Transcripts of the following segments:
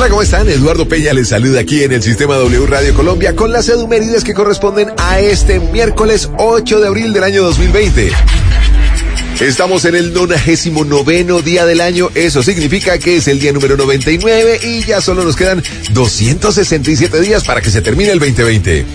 Hola, ¿cómo están? Eduardo Peña les saluda aquí en el Sistema W Radio Colombia con las efemérides que corresponden a este miércoles 8 de abril del año 2020. Estamos en el 99º día del año, eso significa que es el día número 99 y ya solo nos quedan 267 días para que se termine el 2020.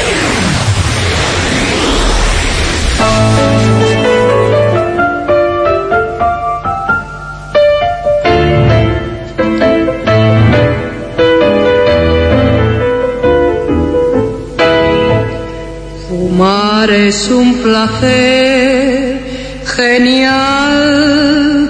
Fumar es un placer genial,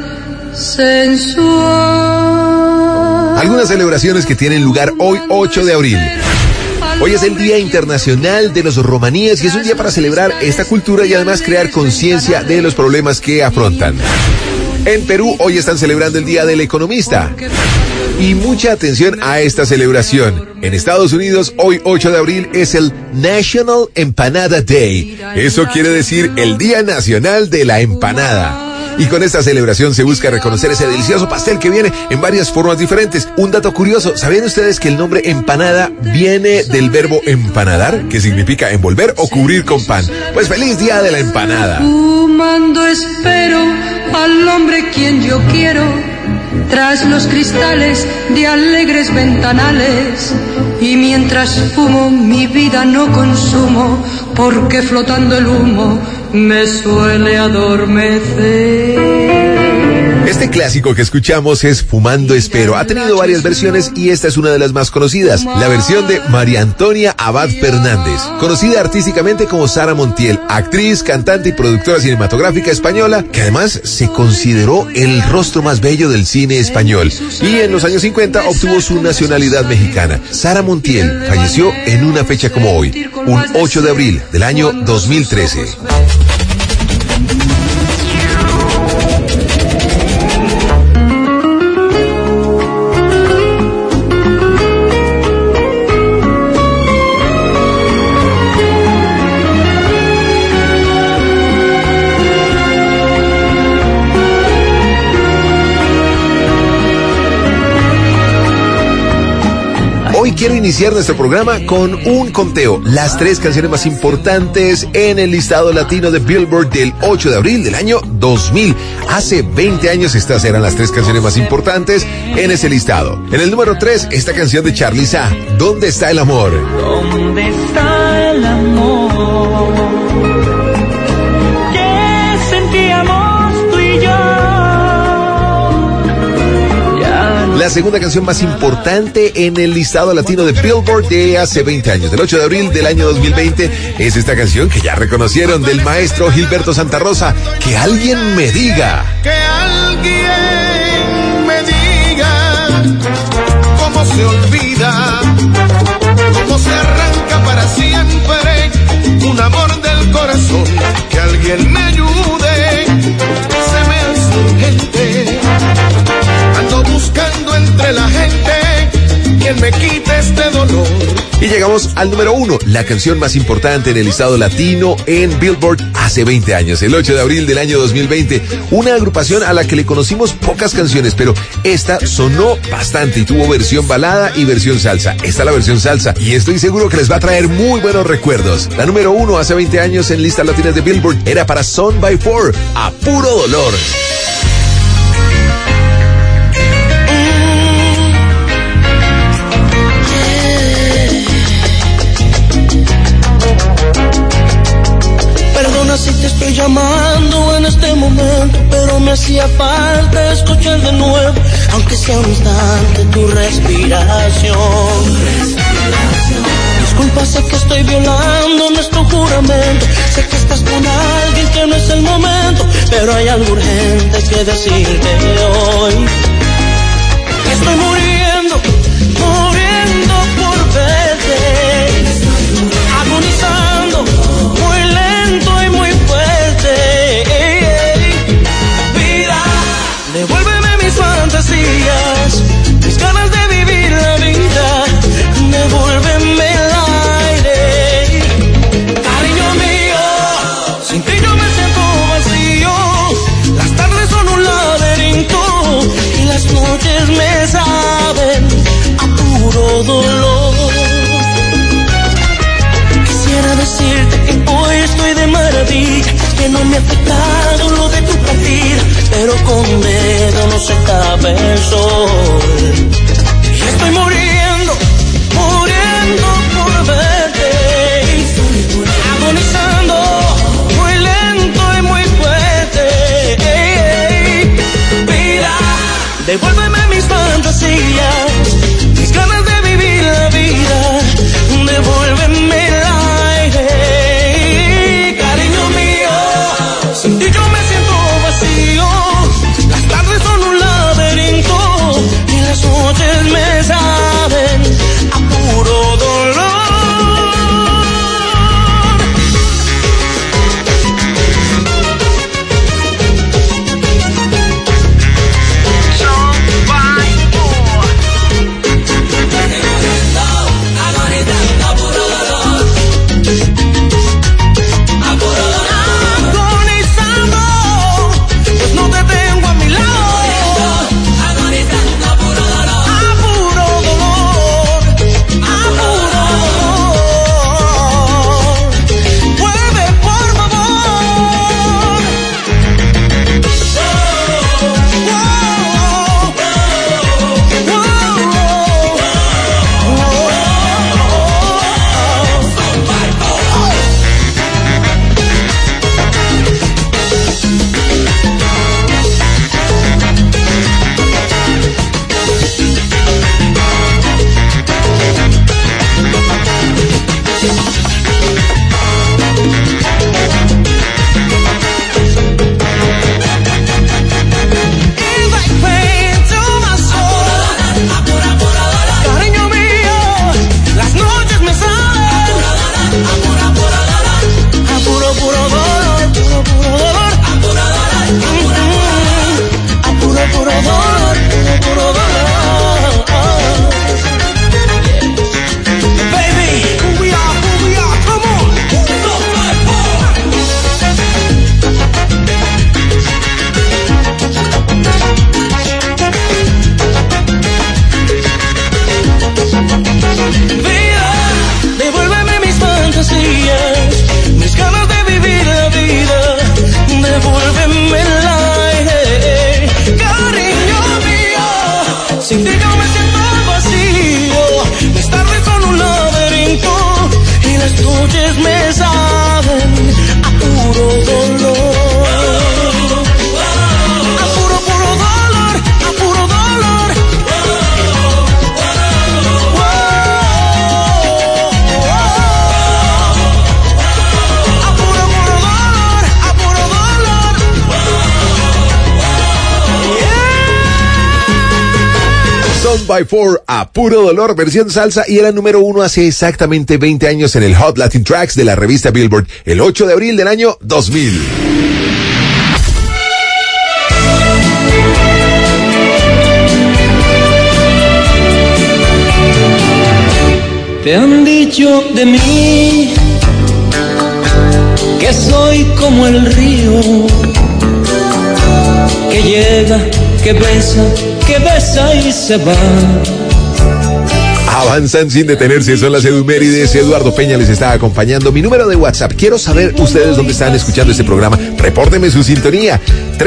sensual. Algunas celebraciones que tienen lugar hoy, 8 de abril. Hoy es el Día Internacional de los Romaníes y es un día para celebrar esta cultura y además crear conciencia de los problemas que afrontan. En Perú hoy están celebrando el Día del Economista. Y mucha atención a esta celebración. En Estados Unidos, hoy 8 de abril es el National Empanada Day. Eso quiere decir el Día Nacional de la Empanada. Y con esta celebración se busca reconocer ese delicioso pastel que viene en varias formas diferentes. Un dato curioso, ¿sabían ustedes que el nombre empanada viene del verbo empanadar, que significa envolver o cubrir con pan? Pues feliz Día de la Empanada. Fumando espero al hombre quien yo quiero, tras los cristales de alegres ventanales, y mientras fumo mi vida no consumo, porque flotando el humo me suele adormecer. Este clásico que escuchamos es Fumando Espero. Ha tenido varias versiones y esta es una de las más conocidas, la versión de María Antonia Abad Fernández, conocida artísticamente como Sara Montiel, actriz, cantante y productora cinematográfica española, que además se consideró el rostro más bello del cine español y en los años 50 obtuvo su nacionalidad mexicana. Sara Montiel falleció en una fecha como hoy, un 8 de abril del año 2013. Hoy quiero iniciar nuestro programa con un conteo, las 3 canciones más importantes en el listado latino de Billboard del 8 de abril del año 2000. Hace 20 años estas eran las 3 canciones más importantes en ese listado. En el número 3, esta canción de Charly Sa, ¿Dónde está el amor? ¿Dónde está el amor que sentíamos tú y yo? La segunda canción más importante en el listado latino de Billboard de hace 20 años, del 8 de abril del año 2020, es esta canción que ya reconocieron del maestro Gilberto Santa Rosa, Que alguien me diga. Que alguien me diga cómo se olvida, cómo se arranca para siempre un amor del corazón. Que alguien me ayude, se me hace urgente. Ando buscando entre la gente quien me quite este dolor. Y llegamos al número 1, la canción más importante en el listado latino en Billboard hace 20 años, el 8 de abril del año 2020. Una agrupación a la que le conocimos pocas canciones, pero esta sonó bastante y tuvo versión balada y versión salsa. Esta es la versión salsa y estoy seguro que les va a traer muy buenos recuerdos. La número 1 hace 20 años en listas latinas de Billboard era para Son by Four, A Puro Dolor. Si te estoy llamando en este momento, pero me hacía falta escuchar de nuevo, aunque sea un instante, tu respiración. Disculpa, sé que estoy violando nuestro juramento, sé que estás con alguien que no es el momento, pero hay algo urgente que decirte hoy. Estoy muriendo por verte, agonizando, muy lento y muy fuerte. Vida, devuélveme mis fantasías, mis ganas de vivir la vida, devuélveme el aire. Cariño mío, sin ti yo me siento vacío, las tardes son un laberinto y no me ha afectado lo de tu partida, pero con dedo no se tapa el sol. Y estoy muriendo, muriendo por verte, agonizando, muy lento y muy fuerte. Vida, devuélveme mis fantasías, mis ganas de vivir la vida, devuélveme el aire, cariño mío, sin ti yo me siento vacío, las tardes son un laberinto y las noches me saben a puro dolor. By Four, a puro dolor, versión salsa, y era número 1 hace exactamente 20 años en el Hot Latin Tracks de la revista Billboard, el 8 de abril del año 2000. Te han dicho de mí que soy como el río, que llega, que besa y se va. Avanzan sin detenerse, son las Edumérides. Eduardo Peña les está acompañando. Mi número de WhatsApp, quiero saber ustedes dónde están escuchando este programa. Repórtenme su sintonía.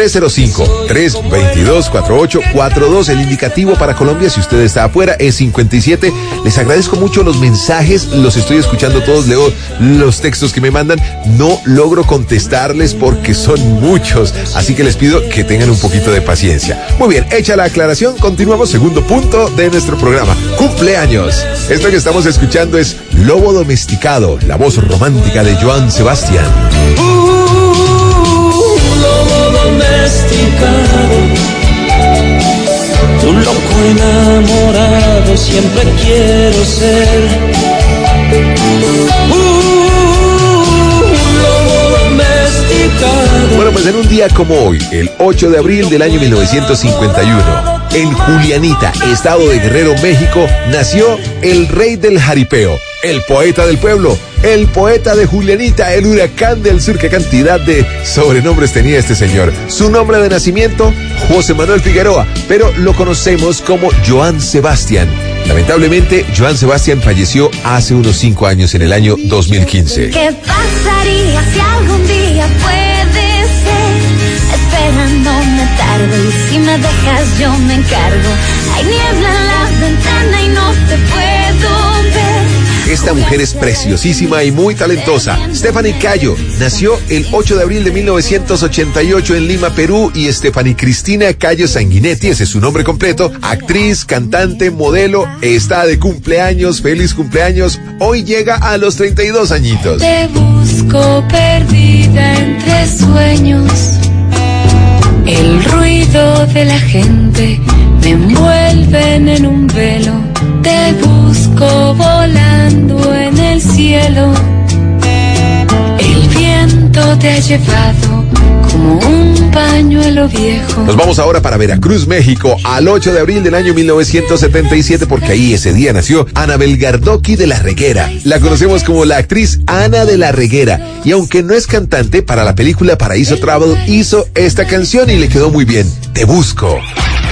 305-322-4842. El indicativo para Colombia, si usted está afuera, es 57. Les agradezco mucho los mensajes, los estoy escuchando todos, leo los textos que me mandan. No logro contestarles porque son muchos, así que les pido que tengan un poquito de paciencia. Muy bien, hecha la aclaración, continuamos, segundo punto de nuestro programa. Cumpleaños. Esto que estamos escuchando es Lobo Domesticado, la voz romántica de Joan Sebastián. Lobo domesticado, un loco enamorado, siempre quiero ser. Lobo domesticado. Bueno, pues en un día como hoy, el 8 de abril del año 1951, en Julianita, estado de Guerrero, México, nació el rey del jaripeo, el poeta del pueblo, el poeta de Julianita, el huracán del sur. Qué cantidad de sobrenombres tenía este señor. Su nombre de nacimiento, José Manuel Figueroa, pero lo conocemos como Joan Sebastián. Lamentablemente, Joan Sebastián falleció hace unos 5 años, en el año 2015. ¿Qué pasaría si algún día puede espera, no me tardo. Y si me dejas yo me encargo. Hay niebla en la ventana y no te puedo ver. Esta mujer es preciosísima y muy talentosa. Stephanie Cayo nació el 8 de abril de 1988 en Lima, Perú, y Stephanie Cristina Cayo Sanguinetti, ese es su nombre completo, actriz, cantante, modelo, está de cumpleaños, feliz cumpleaños, hoy llega a los 32 añitos. Te busco perdida entre sueños, el ruido de la gente me envuelven en un velo, te busco volando en el cielo, el viento te ha llevado como un pañuelo viejo. Nos vamos ahora para Veracruz, México, al 8 de abril del año 1977, porque ahí ese día nació Anabel Gardoqui de la Reguera. La conocemos como la actriz Ana de la Reguera, y aunque no es cantante, para la película Paraíso Travel hizo esta canción y le quedó muy bien, Te Busco.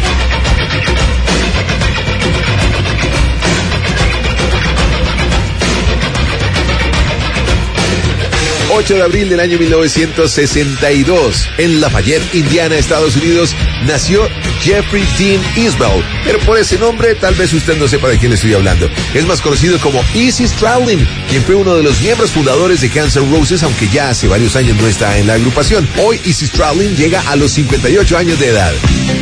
8 de abril del año 1962, en Lafayette, Indiana, Estados Unidos, nació Jeffrey Dean Isbell, pero por ese nombre tal vez usted no sepa de quién le estoy hablando. Es más conocido como Izzy Stradlin, quien fue uno de los miembros fundadores de Guns N' Roses, aunque ya hace varios años no está en la agrupación. Hoy Izzy Stradlin llega a los 58 años de edad.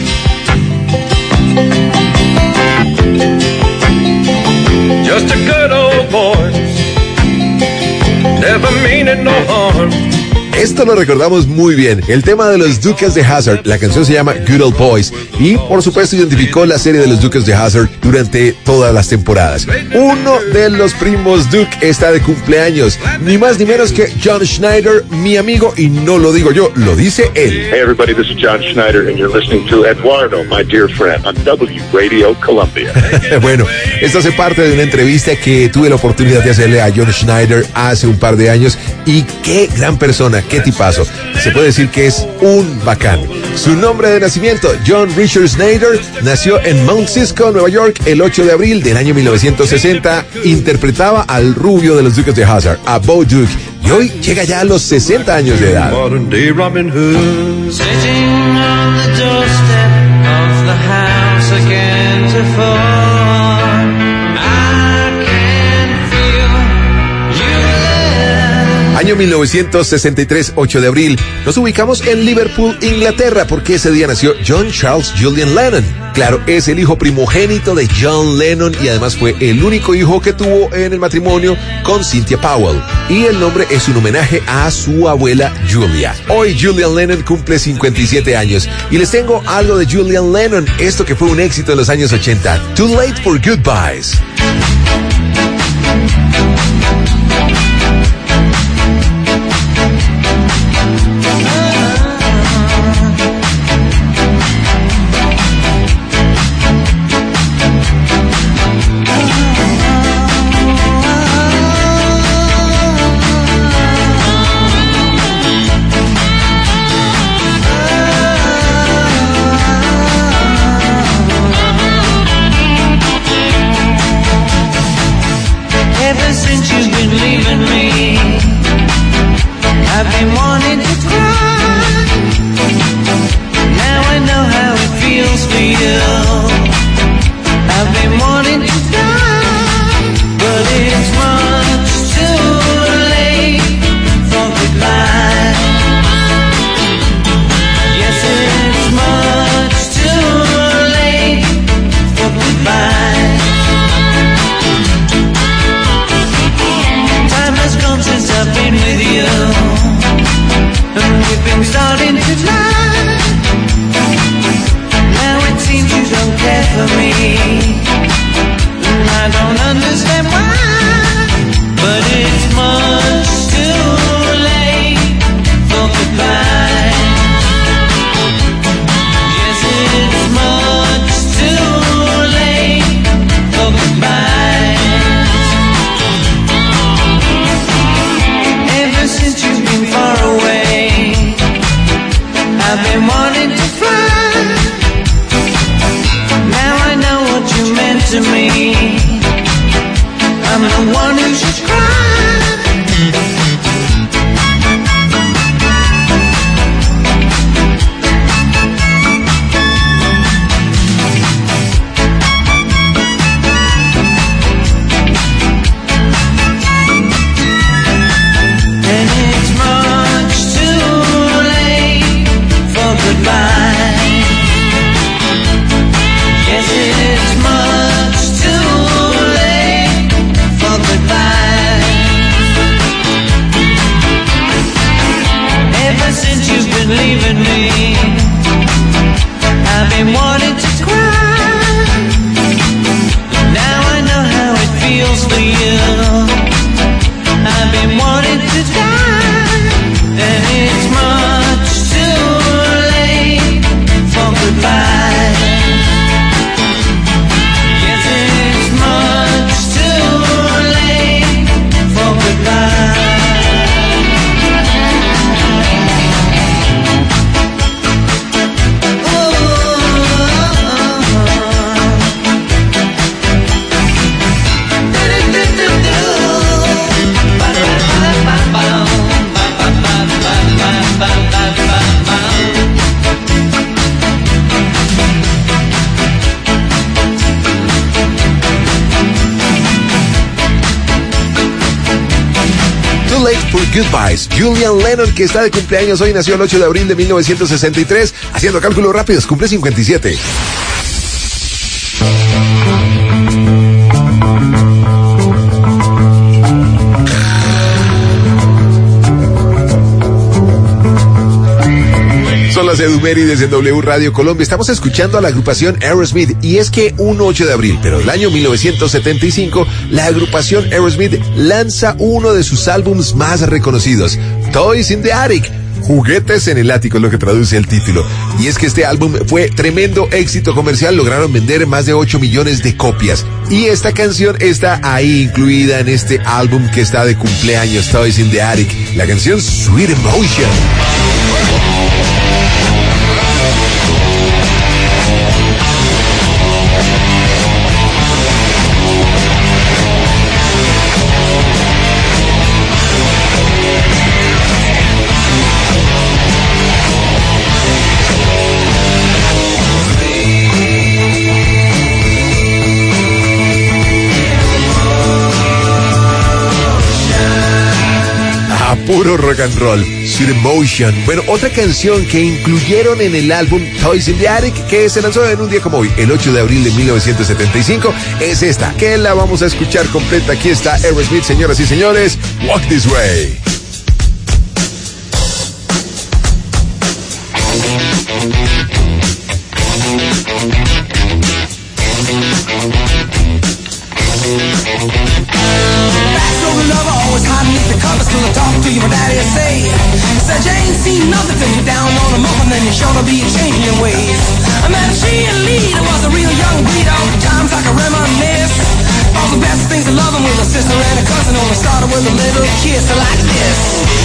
Just a good old boy. Never meaning no harm. Esto lo recordamos muy bien, el tema de los Dukes de Hazzard. La canción se llama Good Old Boys y por supuesto identificó la serie de los Dukes de Hazzard durante todas las temporadas. Uno de los primos Duke está de cumpleaños, ni más ni menos que John Schneider, mi amigo, y no lo digo yo, lo dice él. Hey everybody, this is John Schneider and you're listening to Eduardo, my dear friend, on W Radio Colombia. Bueno, esto hace parte de una entrevista que tuve la oportunidad de hacerle a John Schneider hace un par de años, y qué gran persona, qué tipazo. Se puede decir que es un bacán. Su nombre de nacimiento, John Richard Schneider, nació en Mount Cisco, Nueva York, el 8 de abril del año 1960. Interpretaba al rubio de los Dukes de Hazzard, a Bo Duke, y hoy llega ya a los 60 años de edad. Modern day Robin Hood, sitting on the doorstep of the house I can't afford. I can feel you there. Año 1963, 8 de abril, nos ubicamos en Liverpool, Inglaterra, porque ese día nació John Charles Julian Lennon. Claro, es el hijo primogénito de John Lennon y además fue el único hijo que tuvo en el matrimonio con Cynthia Powell. Y el nombre es un homenaje a su abuela Julia. Hoy Julian Lennon cumple 57 años y les tengo algo de Julian Lennon, esto que fue un éxito en los años 80. Too Late for Goodbyes. Late for Goodbyes. Julian Lennon, que está de cumpleaños hoy, nació el 8 de abril de 1963. Haciendo cálculos rápidos, cumple 57. Son las Edumérides en W Radio Colombia. Estamos escuchando a la agrupación Aerosmith, y es que un 8 de abril, pero del año 1975, la agrupación Aerosmith lanza uno de sus álbumes más reconocidos, Toys in the Attic. Juguetes en el ático es lo que traduce el título. Y es que este álbum fue tremendo éxito comercial, lograron vender más de 8 millones de copias. Y esta canción está ahí incluida en este álbum que está de cumpleaños, Toys in the Attic, la canción Sweet Emotion. Puro rock and roll, Sweet Emotion. Bueno, otra canción que incluyeron en el álbum Toys in the Attic, que se lanzó en un día como hoy, el 8 de abril de 1975, es esta, que la vamos a escuchar completa. Aquí está Aerosmith, señoras y señores, Walk This Way. My daddy say, said you ain't seen nothing till you down on the muff, and then you're sure to be changing your ways. I met a cheerleader, was a real young breed, all the times I can reminisce. All the best things of loving with a sister and a cousin, only started with a little kiss like this.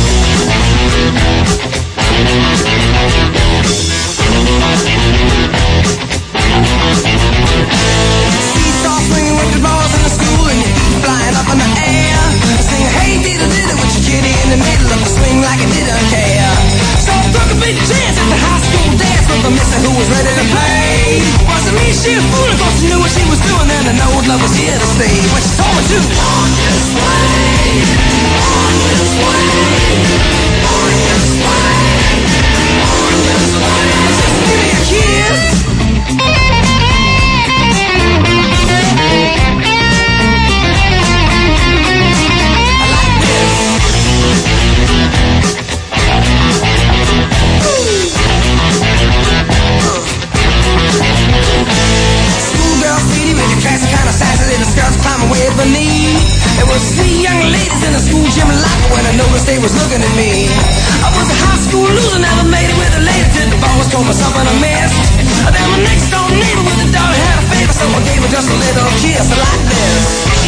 Seesaw swinging with the balls in the school, and your feet flying up in the air. Singing, hey, diddle-diddle, with your kitty in the middle of the swing like it didn't care. So I took a big chance at the high school dance with the mister who was ready to play. Wasn't me, she a fool, of course she knew what she was doing, and I know love was here to stay. When she told me to walk this way, walk this way, walk this way, walk this way. Just give me a kiss. There was 3 young ladies in the school gym locker when I noticed they was looking at me. I was a high school loser, never made it with a lady till the boss told me something I missed. Then my next door neighbor with a daughter had a favor, so I gave her just a little kiss like this.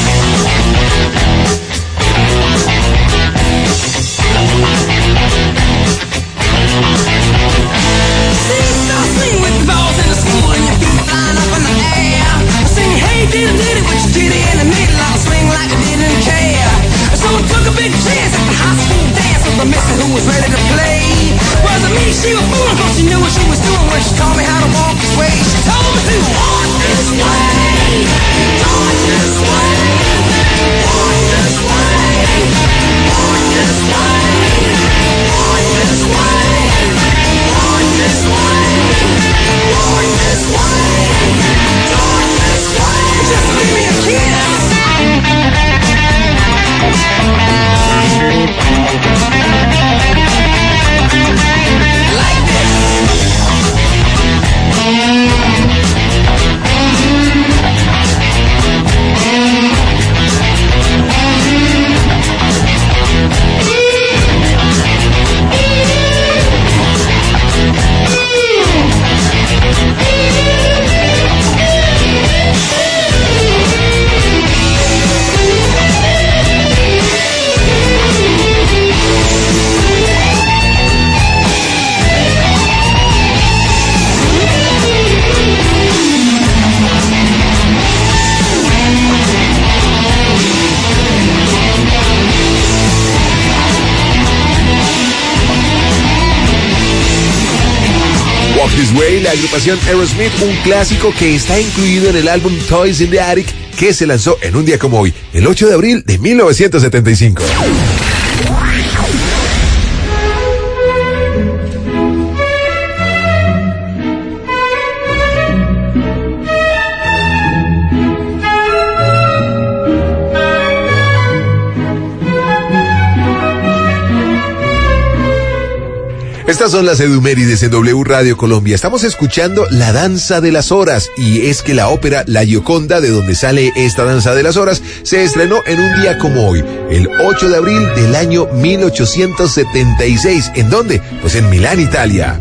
See, stop swing with the balls in the school and your feet flying up in the air. Sing, hey, diddle-diddle, with your titty in the middle, I'll swing like I didn't care. So I took a big chance at the high school dance with the mister who was ready to play. Wasn't me, she was fooling, cause she knew what she was doing when she taught me how to walk this way. She told me to walk this way, walk this way, walk this way, walk this way, walk this way, walk this way, walk this way, walk this way. Just give me a kiss. Like this. This Way, la agrupación Aerosmith, un clásico que está incluido en el álbum Toys in the Attic, que se lanzó en un día como hoy, el 8 de abril de 1975. Estas son las Edumérides en W Radio Colombia. Estamos escuchando La Danza de las Horas, y es que la ópera La Gioconda, de donde sale esta Danza de las Horas, se estrenó en un día como hoy, el 8 de abril del año 1876. ¿En dónde? Pues en Milán, Italia.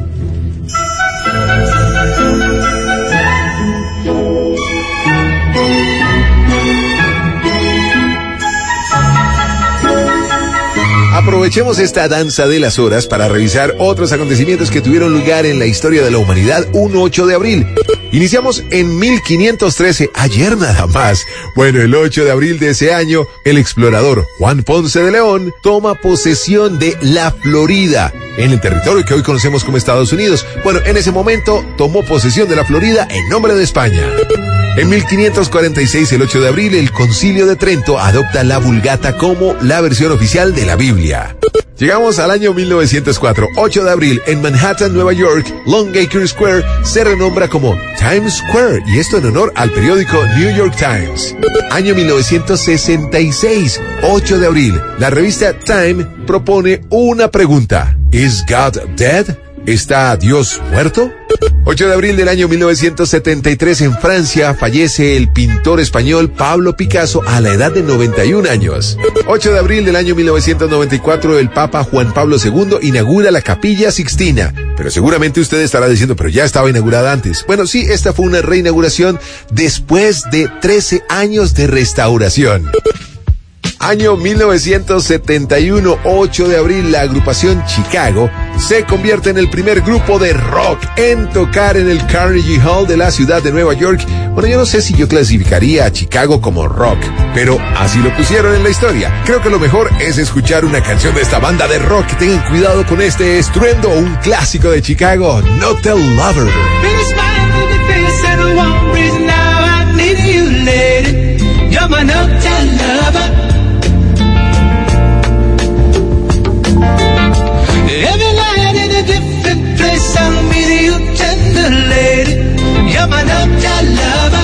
Aprovechemos esta danza de las horas para revisar otros acontecimientos que tuvieron lugar en la historia de la humanidad un 8 de abril. Iniciamos en 1513, ayer nada más. Bueno, el 8 de abril de ese año, el explorador Juan Ponce de León toma posesión de la Florida, en el territorio que hoy conocemos como Estados Unidos. Bueno, en ese momento tomó posesión de la Florida en nombre de España. En 1546, el 8 de abril, el Concilio de Trento adopta la Vulgata como la versión oficial de la Biblia. Llegamos al año 1904, 8 de abril, en Manhattan, Nueva York, Longacre Square se renombra como Times Square, y esto en honor al periódico New York Times. Año 1966, 8 de abril, la revista Time propone una pregunta: ¿Is God dead? ¿Está Dios muerto? 8 de abril del año 1973, en Francia, fallece el pintor español Pablo Picasso a la edad de 91 años. 8 de abril del año 1994, el Papa Juan Pablo II inaugura la Capilla Sixtina. Pero seguramente usted estará diciendo, pero ya estaba inaugurada antes. Bueno, sí, esta fue una reinauguración después de 13 años de restauración. Año 1971, 8 de abril, la agrupación Chicago se convierte en el primer grupo de rock en tocar en el Carnegie Hall de la ciudad de Nueva York. Bueno, yo no sé si yo clasificaría a Chicago como rock, pero así lo pusieron en la historia. Creo que lo mejor es escuchar una canción de esta banda de rock. Tengan cuidado con este estruendo, un clásico de Chicago, No Tell Lover. Every night in a different place, I'll meet you, tender lady. You're my no-tell lover.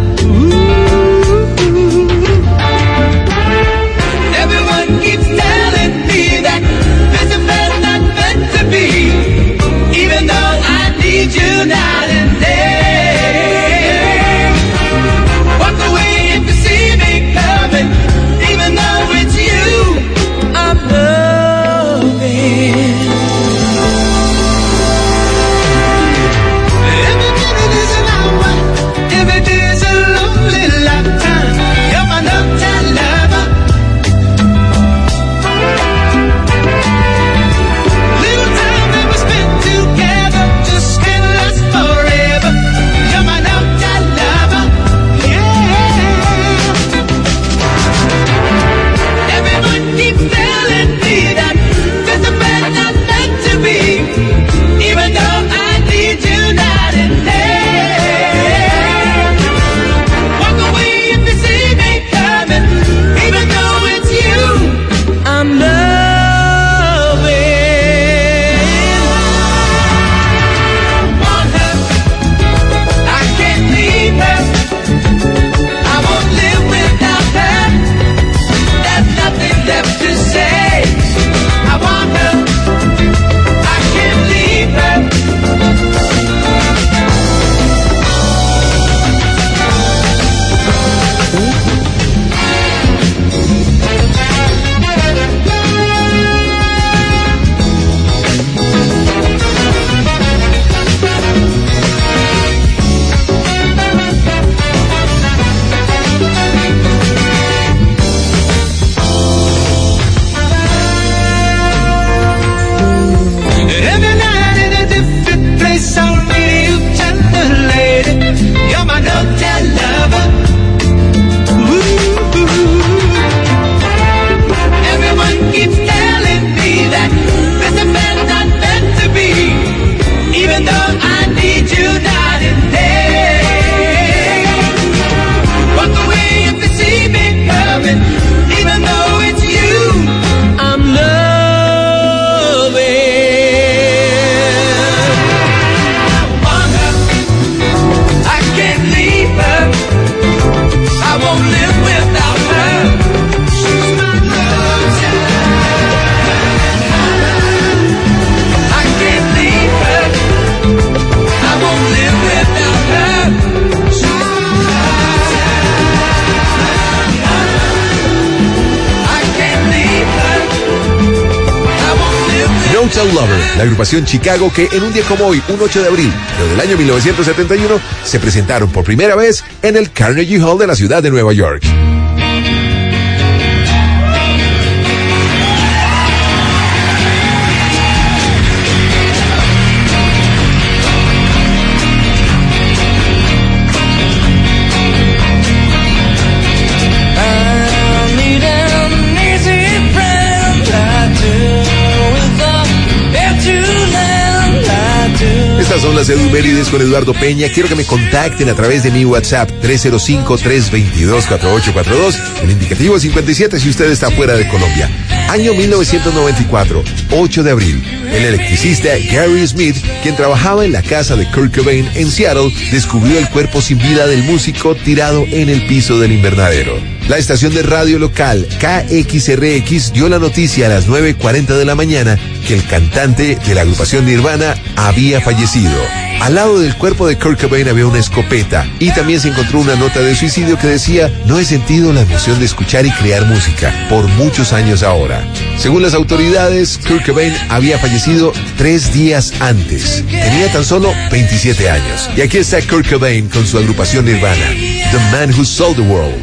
Everyone keeps telling me that this affair's not meant to be, even though I need you night and day. Walk away if you see me coming, even though it's you I'm loving. I can't Hotel Lover, la agrupación Chicago que en un día como hoy, un 8 de abril, pero del año 1971, se presentaron por primera vez en el Carnegie Hall de la ciudad de Nueva York. Estas son las efemérides con Eduardo Peña. Quiero que me contacten a través de mi WhatsApp 305-322-4842. El indicativo 57 si usted está fuera de Colombia. Año 1994, 8 de abril. El electricista Gary Smith, quien trabajaba en la casa de Kurt Cobain en Seattle, descubrió el cuerpo sin vida del músico tirado en el piso del invernadero. La estación de radio local KXRX dio la noticia a las 9:40 de la mañana que el cantante de la agrupación Nirvana había fallecido. Al lado del cuerpo de Kurt Cobain había una escopeta y también se encontró una nota de suicidio que decía: no he sentido la emoción de escuchar y crear música por muchos años ahora. Según las autoridades, Kurt Cobain había fallecido 3 días antes. Tenía tan solo 27 años. Y aquí está Kurt Cobain con su agrupación Nirvana, The Man Who Sold the World.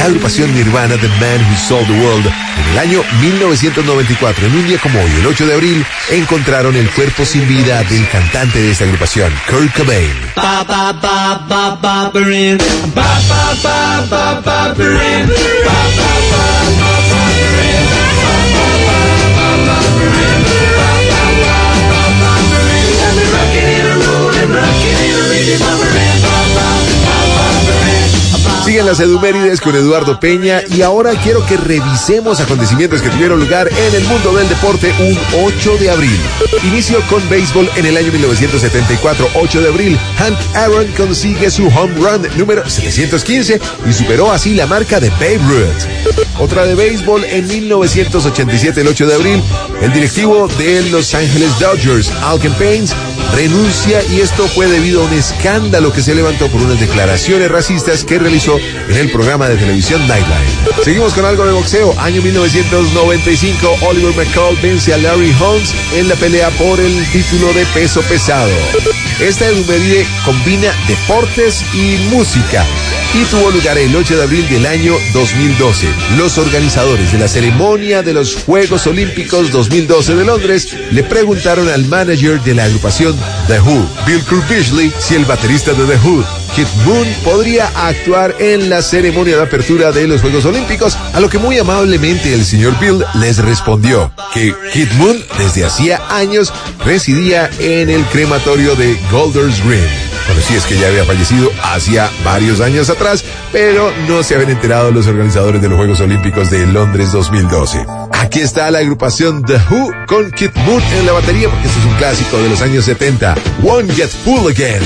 agrupación Nirvana, The Man Who Sold the World, en el año 1994, en un día como hoy, el 8 de abril, encontraron el cuerpo sin vida del cantante de esta agrupación, Kurt Cobain. Siguen las Edumérides con Eduardo Peña y ahora quiero que revisemos acontecimientos que tuvieron lugar en el mundo del deporte un 8 de abril. Inicio con béisbol en el año 1974, 8 de abril. Hank Aaron consigue su home run número 715 y superó así la marca de Babe Ruth. Otra de béisbol en 1987, el 8 de abril. El directivo de Los Angeles Dodgers, Al Campaigns, renuncia y esto fue debido a un escándalo que se levantó por unas declaraciones racistas que realizó en el programa de televisión Nightline. Seguimos con algo de boxeo. Año 1995, Oliver McCall vence a Larry Holmes en la pelea por el título de peso pesado. Esta efeméride combina deportes y música y tuvo lugar el 8 de abril del año 2012. Los organizadores de la ceremonia de los Juegos Olímpicos 2012 de Londres le preguntaron al manager de la agrupación The Who, Bill Kurbishley, si el baterista de The Who, Keith Moon, podría actuar en la ceremonia de apertura de los Juegos Olímpicos, a lo que muy amablemente el señor Bill les respondió que Keith Moon desde hacía años residía en el crematorio de Golders Green. Bueno, sí, es que ya había fallecido hacía varios años atrás, pero no se habían enterado los organizadores de los Juegos Olímpicos de Londres 2012. Aquí está la agrupación The Who con Keith Moon en la batería, porque este es un clásico de los años 70. Won't Get Full Again.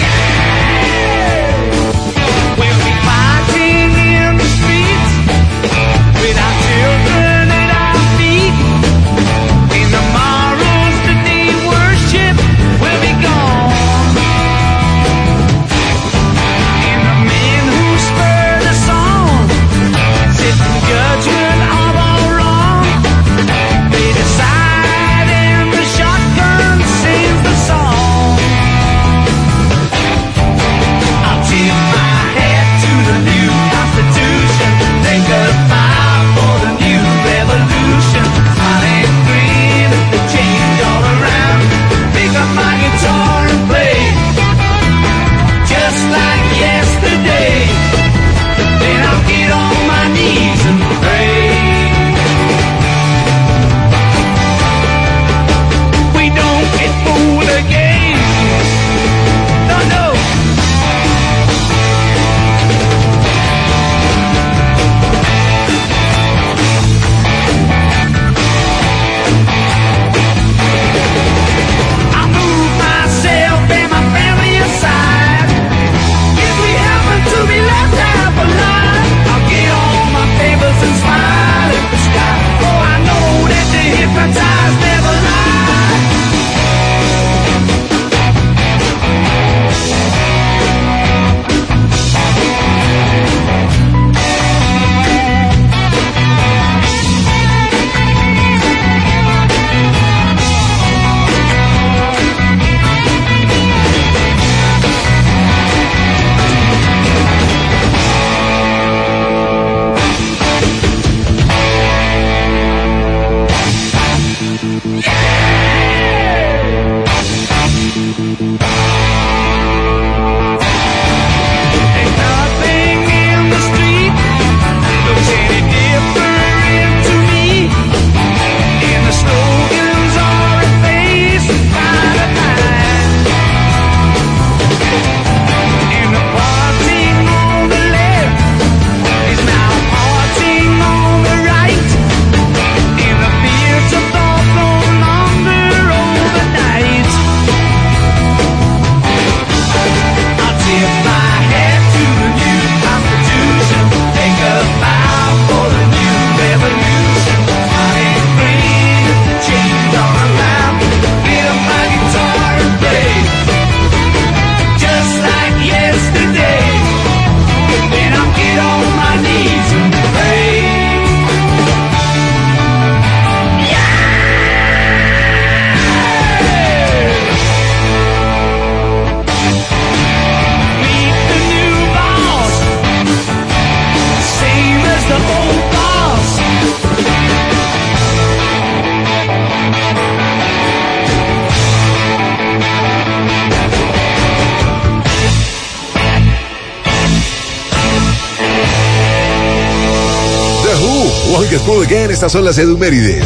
Won't Get Fooled Again, estas son las Edumérides.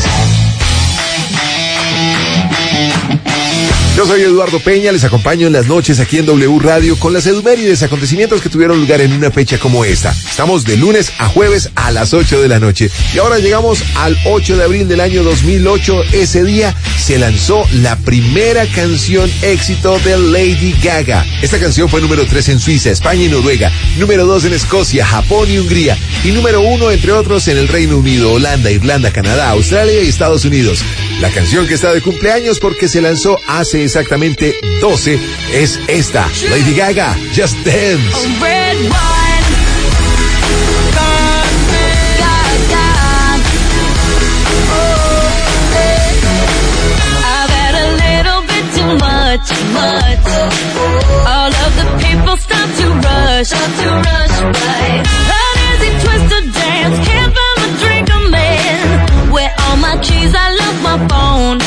Yo soy Eduardo Peña, les acompaño en las noches aquí en W Radio con las Edumérides, acontecimientos que tuvieron lugar en una fecha como esta. Estamos de lunes a jueves a las 8 de la noche. Y ahora llegamos al 8 de abril del año 2008. Ese día se lanzó la primera canción éxito de Lady Gaga. Esta canción fue número 3 en Suiza, España y Noruega, número 2 en Escocia, Japón y Hungría, y número 1, entre otros, en el Reino Unido, Holanda, Irlanda, Canadá, Australia y Estados Unidos. La canción que está de cumpleaños porque se lanzó hace exactamente 12 es esta, Lady Gaga, Just Dance. Much. All of the people start to rush by. An easy twist to dance, can't find a drink I'm in. Where all my keys, I left my phone.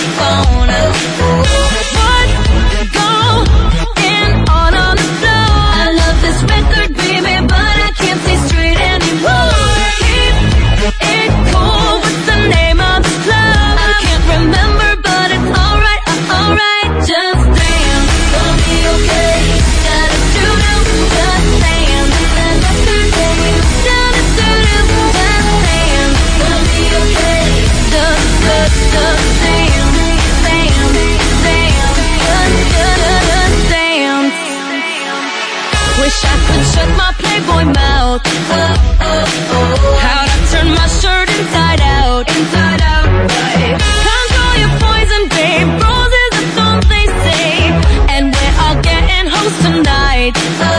What? Go in on the floor. I love this record, baby, but I can't see straight anymore. Keep it cool, what's the name of the club? I can't remember, but it's alright, alright. Just dance, gonna be okay. Gotta do just dance. Just dance, just dance. Gonna be okay. Just dance, dance. Wish I could shut my Playboy mouth. How'd I turn my shirt inside out? Right. Control your poison, babe. Roses are thorns, they say, and we're all getting hoes tonight.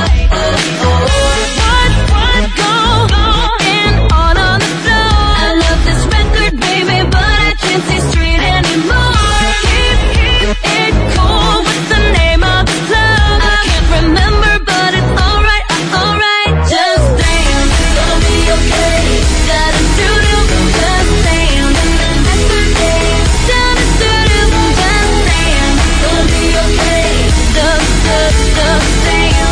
What? Go in on the floor. I love this record, baby, but I can't see straight anymore. Keep it cool. What's the name of the club? I can't remember, but it's alright, alright. Just dance, gonna be okay. Gotta do just dance. Just dance, just dance. Gonna be okay. Just dance.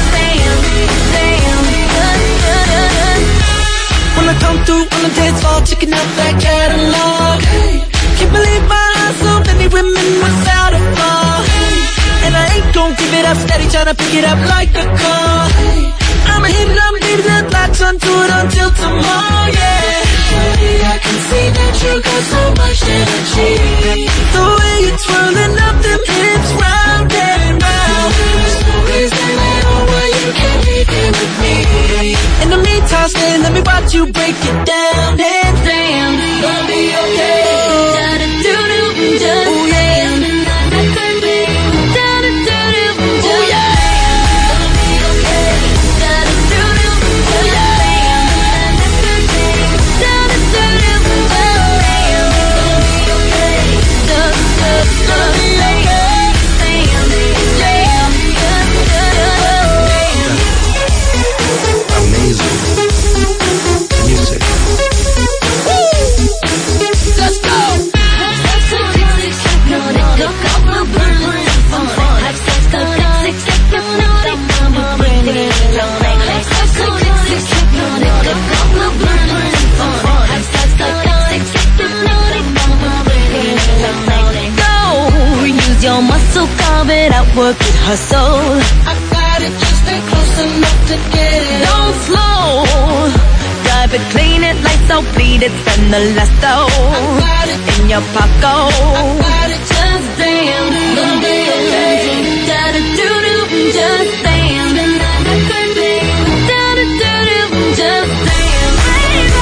When I come through on the dance floor, checking out that catalog. Hey, can't believe my eyes, so many women without a flaw. Hey, and I ain't gon' give it up, steady tryna pick it up like a call. Hey, I'ma hit it, I'm leaving that lights onto it until tomorrow, yeah. Shorty, I can see that you got so much energy. The way you're twirling up them hips round and round. There's no reason at all why you can't be there with me. In the meantime, stay, let me watch you break it down. Dance, dance, gonna be okay. Gotta do just ooh, yeah. Your muscle, carve it out, work it, hustle. I got it, just stay close enough to get it. Don't slow, drive it, clean it, lights out, bleed it, spend the last dough. I got it in your pocket. I got it, Just dance, gonna be okay. Gotta do just dance. Just dance, baby.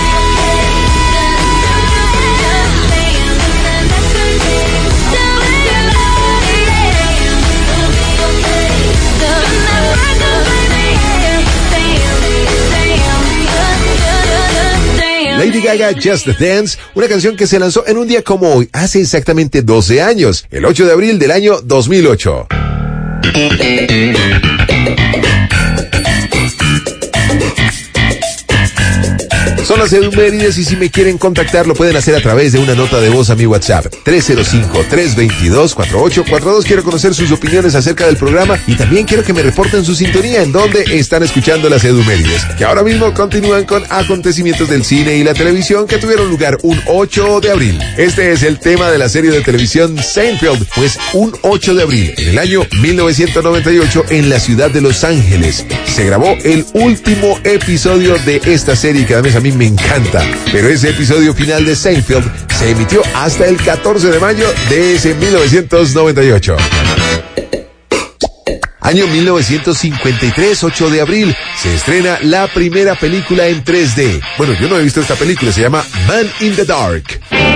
Lady Gaga, Just Dance, una canción que se lanzó en un día como hoy, hace exactamente 12 años, el 8 de abril del año 2008. Son las efemérides y si me quieren contactar lo pueden hacer a través de una nota de voz a mi WhatsApp 305-322-4842. Quiero conocer sus opiniones acerca del programa y también quiero que me reporten su sintonía en donde están escuchando las efemérides, que ahora mismo continúan con acontecimientos del cine y la televisión que tuvieron lugar un 8 de abril. Este es el tema de la serie de televisión Seinfeld, pues un 8 de abril en el año 1998 en la ciudad de Los Ángeles se grabó el último episodio de esta serie que además a mí me encanta, pero ese episodio final de Seinfeld se emitió hasta el 14 de mayo de ese 1998. Año 1953, 8 de abril, se estrena la primera película en 3D. Bueno, yo no he visto esta película, se llama Man in the Dark.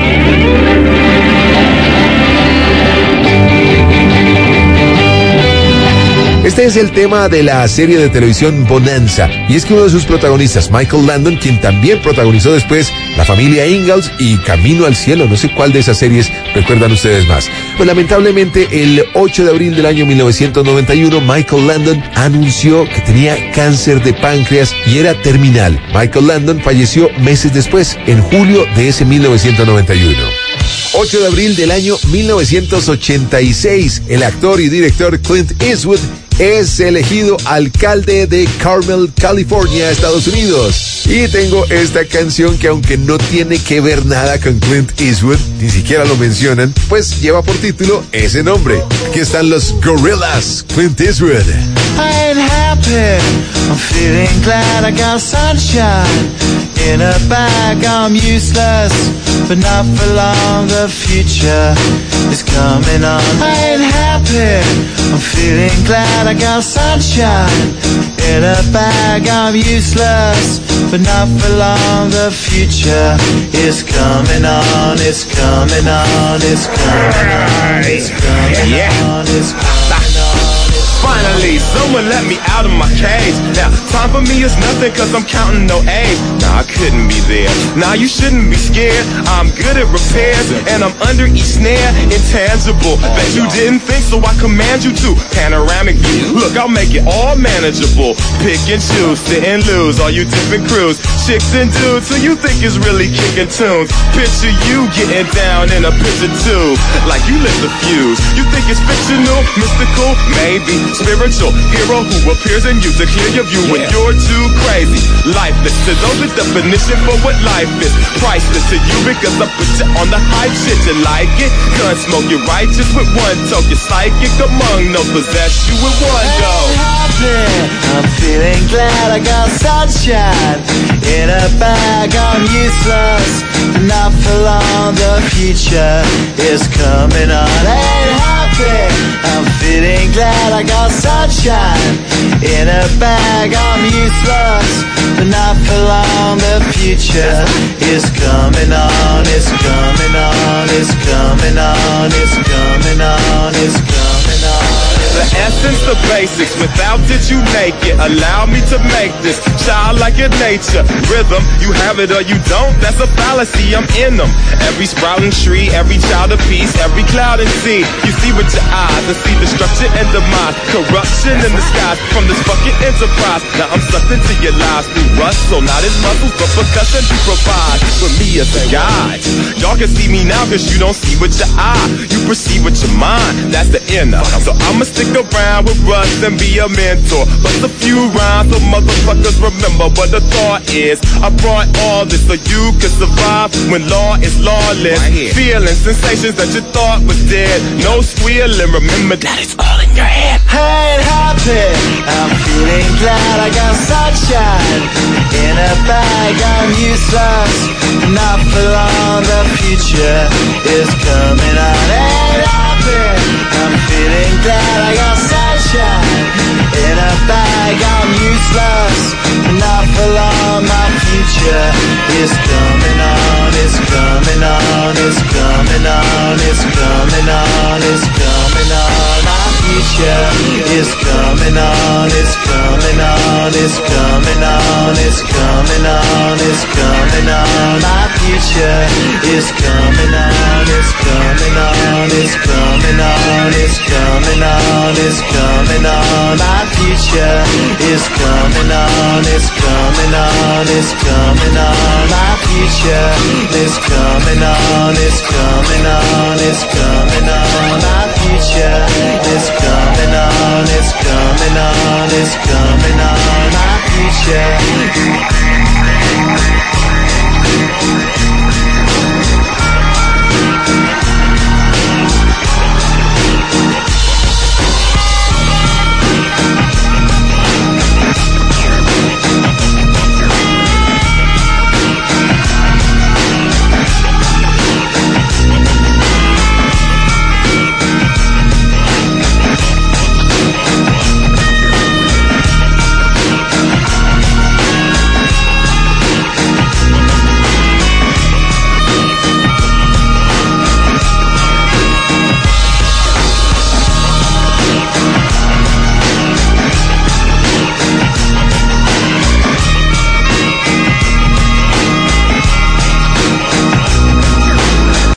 Este es el tema de la serie de televisión Bonanza, y es que uno de sus protagonistas, Michael Landon, quien también protagonizó después La familia Ingalls y Camino al cielo, no sé cuál de esas series recuerdan ustedes más. Pues lamentablemente el 8 de abril del año 1991, Michael Landon anunció que tenía cáncer de páncreas y era terminal. Michael Landon falleció meses después, en julio de ese 1991. 8 de abril del año 1986, el actor y director Clint Eastwood es elegido alcalde de Carmel, California, Estados Unidos. Y tengo esta canción que, aunque no tiene que ver nada con Clint Eastwood, ni siquiera lo mencionan, pues lleva por título ese nombre. Aquí están los Gorillaz, Clint Eastwood. I ain't happy, I'm feeling glad I got sunshine in a bag. I'm useless, but not for long, the future is coming on. I ain't happy, I'm feeling glad I got sunshine in a bag. I'm useless, but not for long, the future is coming on. It's coming on, it's coming on, it's coming on, it's coming on. Finally, someone let me out of my cage. Now, time for me is nothing cause I'm counting no A's. Nah, I couldn't be there. Nah, you shouldn't be scared. I'm good at repairs and I'm under each snare. Intangible, bet you didn't think, so I command you to. Panoramic view, look, I'll make it all manageable. Pick and choose, sit and lose, all you different crews. Chicks and dudes who you think is really kicking tunes. Picture you getting down in a picture tube, like you lit the fuse. You think it's fictional, mystical, maybe. Spiritual hero who appears in you to clear your view when you're too crazy. Lifeless to those, the definition for what life is. Priceless to you because I put you on the hype shit. You like it? Gun smoke, you're righteous with one toke. You're psychic among no possess you with one go. I'm feeling glad I got sunshine in a bag. I'm useless, not for long, the future is coming on. Ain't happy, I'm feeling glad I got sunshine in a bag. I'm useless, but not for long, the future is coming on. It's coming on, it's coming on, it's coming on, it's coming on. The essence, the basics, without it you make it. Allow me to make this childlike in nature. Rhythm, you have it or you don't, that's a fallacy, I'm in them. Every sprouting tree, every child of peace, every cloud and sea. You see with your eyes and see destruction and demise. Corruption in the skies from this fucking enterprise. Now I'm sucked into your lives through rust, so not as muscles, but percussion you provide for me as a guide. Y'all can see me now cause you don't see with your eye. You perceive with your mind, that's the inner. So I'ma stick around with Russ and be a mentor. But a few rhymes so motherfuckers remember what the thought is. I brought all this so you can survive when law is lawless. Feeling sensations that you thought was dead. No squealing, remember that it's all in your head. I ain't happy, I'm feeling glad I got sunshine in a bag. I'm useless, not for long, the future is coming on. Ain't happy, I'm feeling glad I got sunshine in a bag. I'm useless, not for long, my future is coming on. It's coming on, it's coming on, it's coming on, it's coming on. My future is coming on, it's coming on, it's coming on, it's coming on, it's coming on. My future is coming on, it's coming on, it's coming on, it's coming on, it's coming on. My future is coming on, it's coming on, it's coming on, future is coming on, it's coming on, it's coming on. My future is coming on, it's coming on, it's coming on. My future.